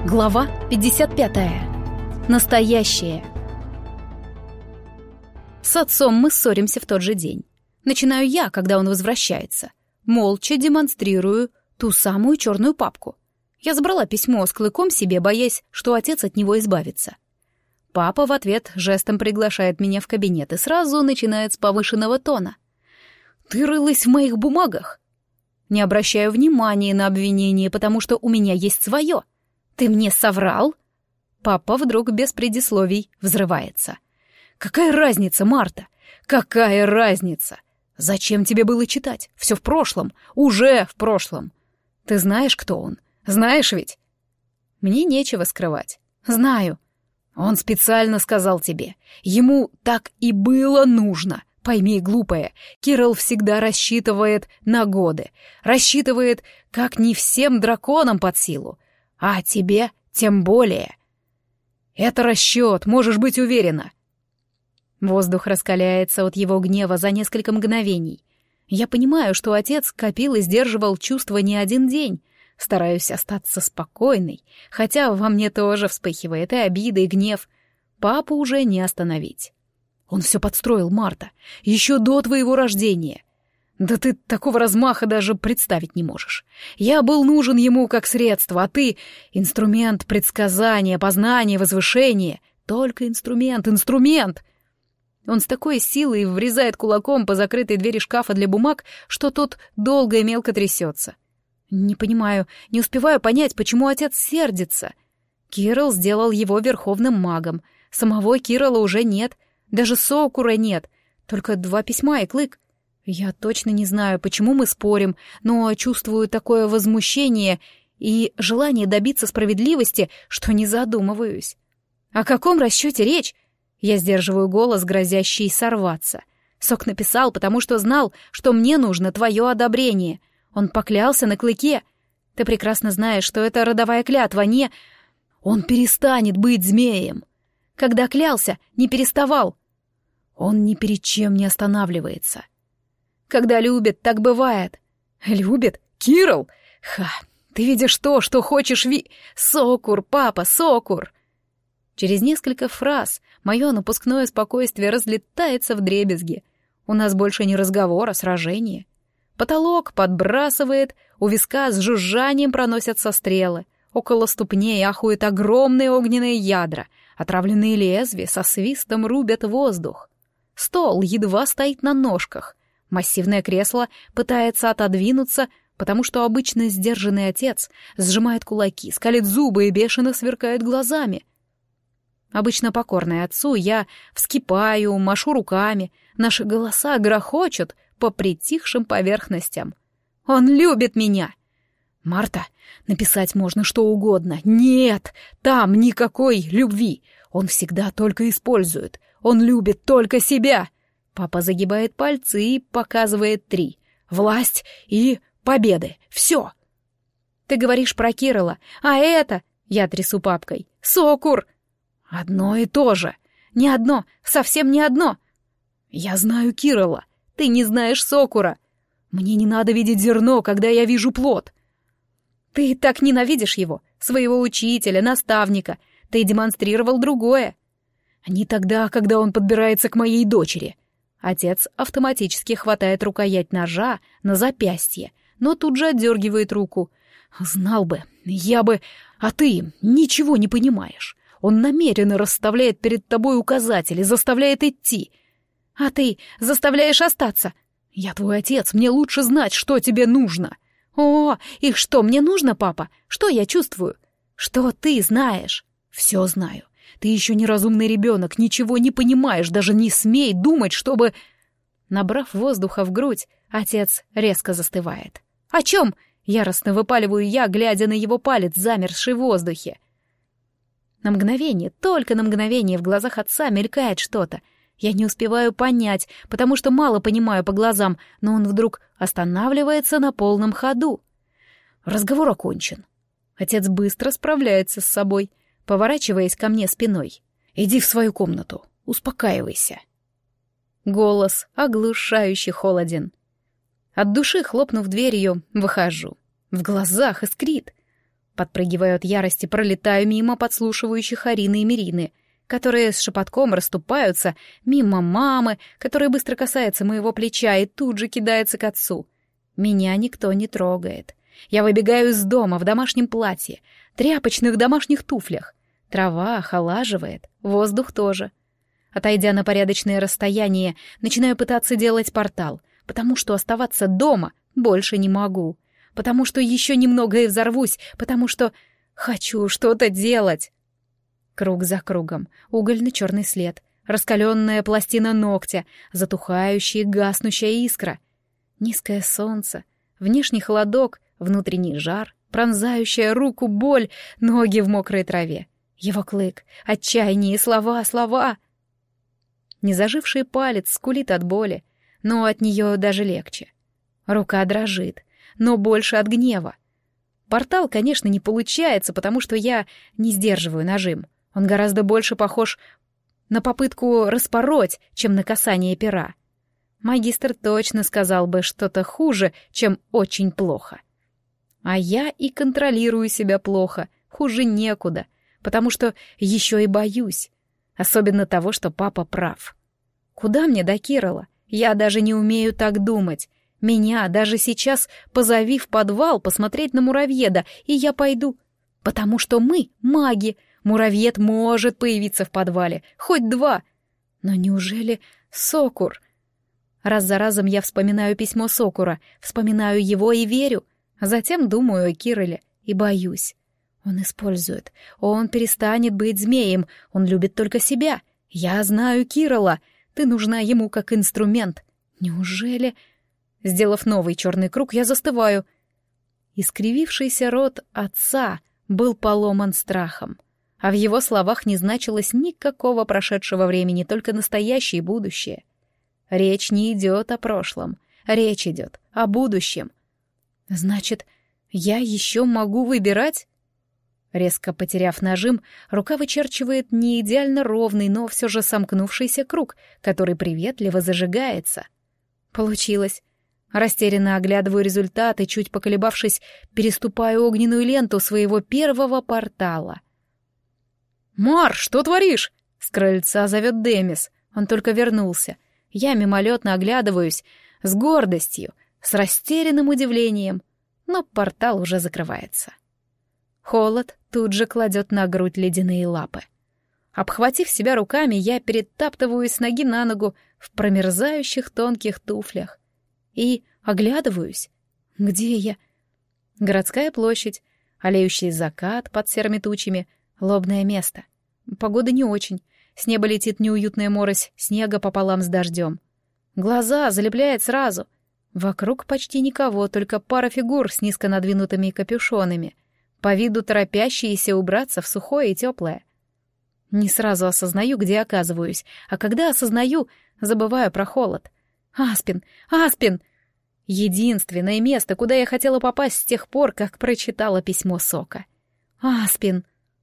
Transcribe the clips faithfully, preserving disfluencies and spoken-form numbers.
Глава пятьдесят пятая. Настоящее. С отцом мы ссоримся в тот же день. Начинаю я, когда он возвращается. Молча демонстрирую ту самую черную папку. Я забрала письмо с клыком себе, боясь, что отец от него избавится. Папа в ответ жестом приглашает меня в кабинет и сразу начинает с повышенного тона. «Ты рылась в моих бумагах?» Не обращаю внимания на обвинение, потому что у меня есть свое. «Ты мне соврал?» Папа вдруг без предисловий взрывается. «Какая разница, Марта? Какая разница? Зачем тебе было читать? Все в прошлом, уже в прошлом. Ты знаешь, кто он? Знаешь ведь?» Мне нечего скрывать. «Знаю. Он специально сказал тебе. Ему так и было нужно. Пойми, глупая, Кирилл всегда рассчитывает на годы. Рассчитывает, как не всем драконам под силу. А тебе тем более. Это расчет, можешь быть уверена». Воздух раскаляется от его гнева за несколько мгновений. Я понимаю, что отец копил и сдерживал чувства не один день. Стараюсь остаться спокойной, хотя во мне тоже вспыхивает и обида, и гнев. Папу уже не остановить. Он все подстроил, Марта, еще до твоего рождения. Да ты такого размаха даже представить не можешь. Я был нужен ему как средство, а ты — инструмент предсказания, познания, возвышения. Только инструмент, инструмент. Он с такой силой врезает кулаком по закрытой двери шкафа для бумаг, что тот долго и мелко трясется. Не понимаю, не успеваю понять, почему отец сердится. Кирилл сделал его верховным магом. Самого Кирилла уже нет, даже Сокура нет, только два письма и клык. Я точно не знаю, почему мы спорим, но чувствую такое возмущение и желание добиться справедливости, что не задумываюсь. О каком расчете речь? Я сдерживаю голос, грозящий сорваться. Сок написал, потому что знал, что мне нужно твое одобрение. Он поклялся на клыке. Ты прекрасно знаешь, что это родовая клятва, не... Он перестанет быть змеем. Когда клялся, не переставал. Он ни перед чем не останавливается. Когда любит, так бывает. Любит? Кирилл? Ха, ты видишь то, что хочешь ви... Сокур, папа, Сокур. Через несколько фраз мое напускное спокойствие разлетается вдребезги. У нас больше не разговор, а сражение. Потолок подбрасывает, у виска с жужжанием проносятся стрелы. Около ступней ахуют огромные огненные ядра. Отравленные лезвия со свистом рубят воздух. Стол едва стоит на ножках. Массивное кресло пытается отодвинуться, потому что обычно сдержанный отец сжимает кулаки, скалит зубы и бешено сверкает глазами. Обычно покорная отцу, я вскипаю, машу руками, наши голоса грохочут по притихшим поверхностям. Он любит меня. Марта, написать можно что угодно. Нет, там никакой любви. Он всегда только использует. Он любит только себя. Папа загибает пальцы и показывает три. Власть и победы. Все. Ты говоришь про Кирилла, а это... Я трясу папкой. Сокур. Одно и то же. Не одно, совсем не одно. Я знаю Кирилла. Ты не знаешь Сокура. Мне не надо видеть зерно, когда я вижу плод. Ты так ненавидишь его, своего учителя, наставника. Ты демонстрировал другое. Не тогда, когда он подбирается к моей дочери. Отец автоматически хватает рукоять ножа на запястье, но тут же отдергивает руку. Знал бы, я бы... А ты ничего не понимаешь. Он намеренно расставляет перед тобой указатели, заставляет идти. А ты заставляешь остаться. Я твой отец, мне лучше знать, что тебе нужно. О, и что мне нужно, папа? Что я чувствую? Что ты знаешь? Все знаю. Ты еще неразумный ребенок, ничего не понимаешь, даже не смей думать, чтобы... Набрав воздуха в грудь, отец резко застывает. «О чем?» — яростно выпаливаю я, глядя на его палец, замерзший в воздухе. На мгновение, только на мгновение в глазах отца мелькает что-то. Я не успеваю понять, потому что мало понимаю по глазам, но он вдруг останавливается на полном ходу. Разговор окончен. Отец быстро справляется с собой, поворачиваясь ко мне спиной. «Иди в свою комнату, успокаивайся». Голос оглушающе холоден. От души, хлопнув дверью, выхожу. В глазах искрит. Подпрыгиваю от ярости, пролетаю мимо подслушивающих Арины и Мирины, которые с шепотком расступаются, мимо мамы, которая быстро касается моего плеча и тут же кидается к отцу. Меня никто не трогает. Я выбегаю из дома в домашнем платье, тряпочных домашних туфлях. Трава охолаживает, воздух тоже. Отойдя на порядочное расстояние, начинаю пытаться делать портал, потому что оставаться дома больше не могу, потому что еще немного и взорвусь, потому что хочу что-то делать. Круг за кругом, угольно-черный след, раскаленная пластина ногтя, затухающая и гаснущая искра. Низкое солнце, внешний холодок, внутренний жар, пронзающая руку боль, ноги в мокрой траве. Его клык, отчаяние, слова, слова. Незаживший палец скулит от боли, но от нее даже легче. Рука дрожит, но больше от гнева. Портал, конечно, не получается, потому что я не сдерживаю нажим. Он гораздо больше похож на попытку распороть, чем на касание пера. Магистр точно сказал бы что-то хуже, чем очень плохо. А я и контролирую себя плохо, хуже некуда, потому что еще и боюсь. Особенно того, что папа прав. Куда мне до Кирилла? Я даже не умею так думать. Меня даже сейчас позови в подвал посмотреть на муравьеда, и я пойду. Потому что мы маги. Муравьед может появиться в подвале, хоть два. Но неужели Сокур? Раз за разом я вспоминаю письмо Сокура, вспоминаю его и верю, а затем думаю о Кирилле и боюсь. Он использует, он перестанет быть змеем, он любит только себя. Я знаю Кирилла, ты нужна ему как инструмент. Неужели... Сделав новый черный круг, я застываю. Искривившийся рот отца был поломан страхом, а в его словах не значилось никакого прошедшего времени, только настоящее и будущее. Речь не идет о прошлом, речь идет о будущем. Значит, я еще могу выбирать? Резко потеряв нажим, рука вычерчивает не идеально ровный, но все же сомкнувшийся круг, который приветливо зажигается. Получилось. Растерянно оглядываю результаты, чуть поколебавшись, переступаю огненную ленту своего первого портала. «Мар, что творишь?» — с крыльца зовет Демис. Он только вернулся. Я мимолетно оглядываюсь, с гордостью, с растерянным удивлением, но портал уже закрывается. Холод тут же кладет на грудь ледяные лапы. Обхватив себя руками, я перетаптываюсь с ноги на ногу в промерзающих тонких туфлях. И оглядываюсь. Где я? Городская площадь, олеющий закат под серыми тучами, лобное место. Погода не очень. С неба летит неуютная морось снега пополам с дождем. Глаза залепляет сразу. Вокруг почти никого, только пара фигур с низко надвинутыми капюшонами, по виду торопящиеся убраться в сухое и теплое. Не сразу осознаю, где оказываюсь, а когда осознаю, забываю про холод. Аспин! Аспин! Единственное место, куда я хотела попасть с тех пор, как прочитала письмо Сока. Аспин!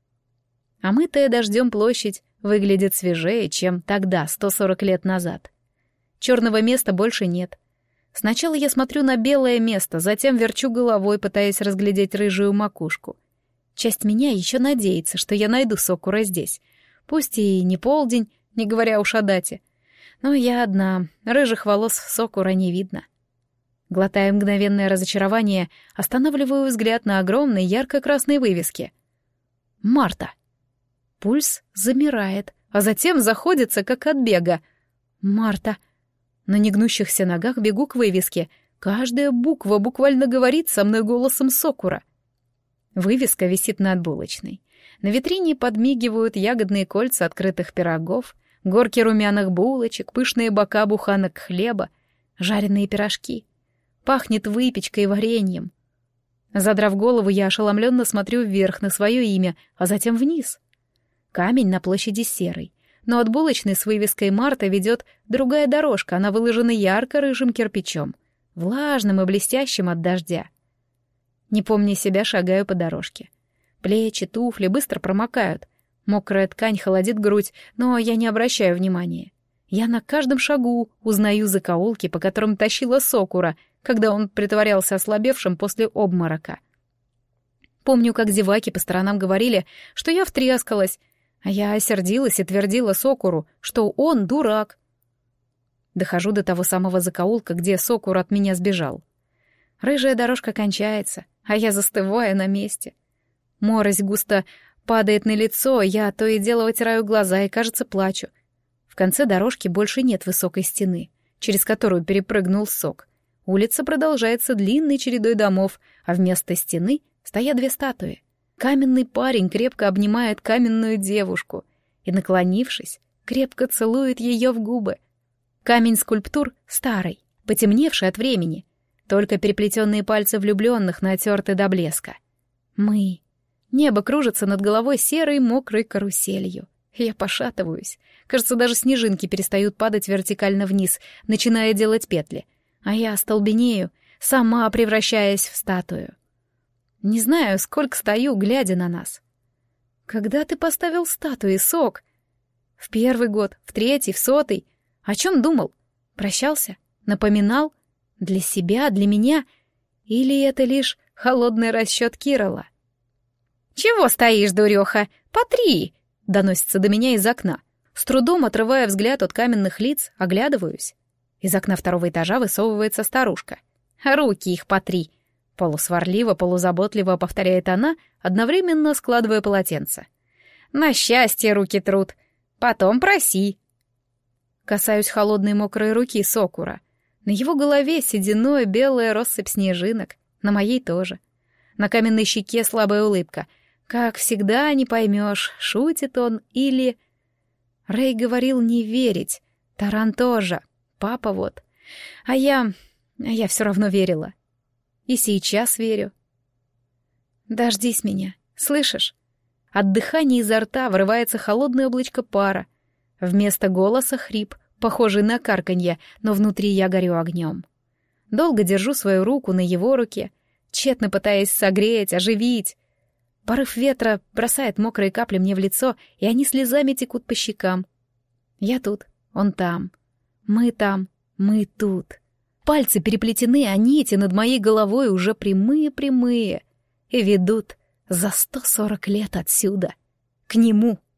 Омытая дождем площадь выглядит свежее, чем тогда, сто сорок лет назад. Черного места больше нет. Сначала я смотрю на белое место, затем верчу головой, пытаясь разглядеть рыжую макушку. Часть меня еще надеется, что я найду Сокура здесь. Пусть и не полдень, не говоря уж о дате. Но я одна, рыжих волос Сокура не видно. Глотая мгновенное разочарование, останавливаю взгляд на огромной ярко-красной вывеске. «Марта». Пульс замирает, а затем заходится, как от бега. «Марта». На негнущихся ногах бегу к вывеске. Каждая буква буквально говорит со мной голосом Сокура. Вывеска висит над булочной. На витрине подмигивают ягодные кольца открытых пирогов, горки румяных булочек, пышные бока буханок хлеба, жареные пирожки. Пахнет выпечкой и вареньем. Задрав голову, я ошеломленно смотрю вверх на свое имя, а затем вниз. Камень на площади серый, но от булочной с вывеской «Марта» ведет другая дорожка, она выложена ярко-рыжим кирпичом, влажным и блестящим от дождя. Не помня себя, шагаю по дорожке. Плечи, туфли быстро промокают. Мокрая ткань холодит грудь, но я не обращаю внимания. Я на каждом шагу узнаю закоулки, по которым тащила Сокура, когда он притворялся ослабевшим после обморока. Помню, как зеваки по сторонам говорили, что я втрескалась, а я осердилась и твердила Сокуру, что он дурак. Дохожу до того самого закоулка, где Сокур от меня сбежал. Рыжая дорожка кончается, а я застываю на месте. Морось густо падает на лицо, я то и дело вытираю глаза и, кажется, плачу. В конце дорожки больше нет высокой стены, через которую перепрыгнул Сок. Улица продолжается длинной чередой домов, а вместо стены стоят две статуи. Каменный парень крепко обнимает каменную девушку и, наклонившись, крепко целует ее в губы. Камень скульптур старый, потемневший от времени, только переплетенные пальцы влюбленных натерты до блеска. Мы. Небо кружится над головой серой мокрой каруселью. Я пошатываюсь. Кажется, даже снежинки перестают падать вертикально вниз, начиная делать петли. А я остолбенею, сама превращаясь в статую. Не знаю, сколько стою, глядя на нас. Когда ты поставил статуи, Сок? В первый год, в третий, в сотый. О чем думал? Прощался? Напоминал? Для себя, для меня? Или это лишь холодный расчет Кирилла? «Чего стоишь, дуреха? Потри!» — доносится до меня из окна. С трудом отрывая взгляд от каменных лиц, оглядываюсь. Из окна второго этажа высовывается старушка. «Руки их потри!» — полусварливо, полузаботливо повторяет она, одновременно складывая полотенце. «На счастье руки труд. Потом проси!» Касаюсь холодной мокрой руки Сокура. На его голове сединой белая россыпь снежинок, на моей тоже. На каменной щеке слабая улыбка. Как всегда, не поймешь, шутит он или... Рэй говорил не верить. Таран тоже. Папа вот. А я... А я все равно верила. И сейчас верю. Дождись меня, слышишь? От дыхания изо рта вырывается холодное облачко пара. Вместо голоса хрип, похожий на карканье, но внутри я горю огнем. Долго держу свою руку на его руке, тщетно пытаясь согреть, оживить. Порыв ветра бросает мокрые капли мне в лицо, и они слезами текут по щекам. Я тут, он там. Мы там, мы тут. Пальцы переплетены, а нити над моей головой уже прямые-прямые и ведут за сто сорок лет отсюда, к нему.